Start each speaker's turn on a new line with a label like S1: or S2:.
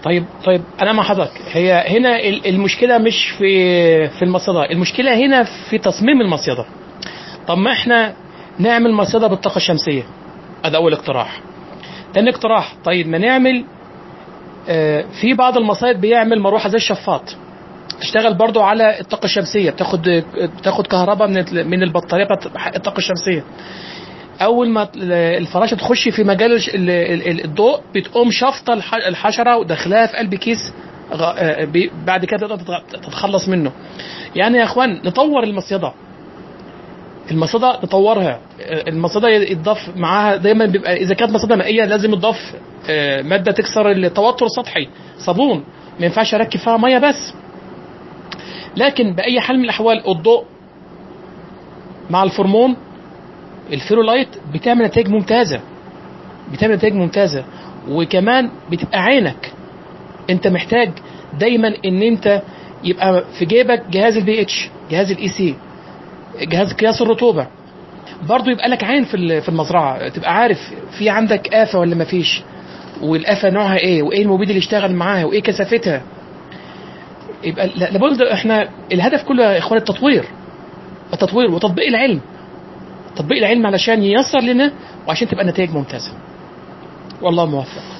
S1: طيب انا مع حضرتك. هي هنا المشكله مش في المصيده، المشكله هنا في تصميم المصيده. طب ما احنا نعمل مصيده بالطاقه الشمسيه، هذا اول اقتراح. تاني اقتراح، طيب ما نعمل في بعض المصايد بيعمل مروحه زي الشفاط تشتغل برضو على الطاقه الشمسيه، بتاخد كهرباء من البطاريه بتاعت الطاقه الشمسيه. اول ما الفراشه تخش في مجال الضوء بتقوم شافطه الحشره وداخلها في قلب كيس، بعد كده تقدر تتخلص منه. يعني يا اخوان نطور المصيده نطورها. المصيده يتضاف معاها دايما، بيبقى اذا كانت مصيده مائيه لازم يضاف ماده تكسر التوتر السطحي، صابون. ما ينفعش اركب فيها ميه بس. لكن باي حال من الاحوال الضوء مع الفرمون الفيرولايت بتعمل نتائج ممتازه، وكمان بتبقى عينك. انت محتاج دايما ان انت يبقى في جيبك جهاز البي اتش، جهاز الاي سي، جهاز قياس الرطوبه. برضو يبقى لك عين في المزرعه، تبقى عارف في عندك آفة ولا ما فيش، والآفة نوعها ايه، وايه المبيد اللي يشتغل معاها، وايه كثافتها. يبقى لابد احنا الهدف كله يا اخوان التطوير وتطبيق العلم. علشان ييسر لنا وعشان تبقى النتائج ممتازه. والله موفق.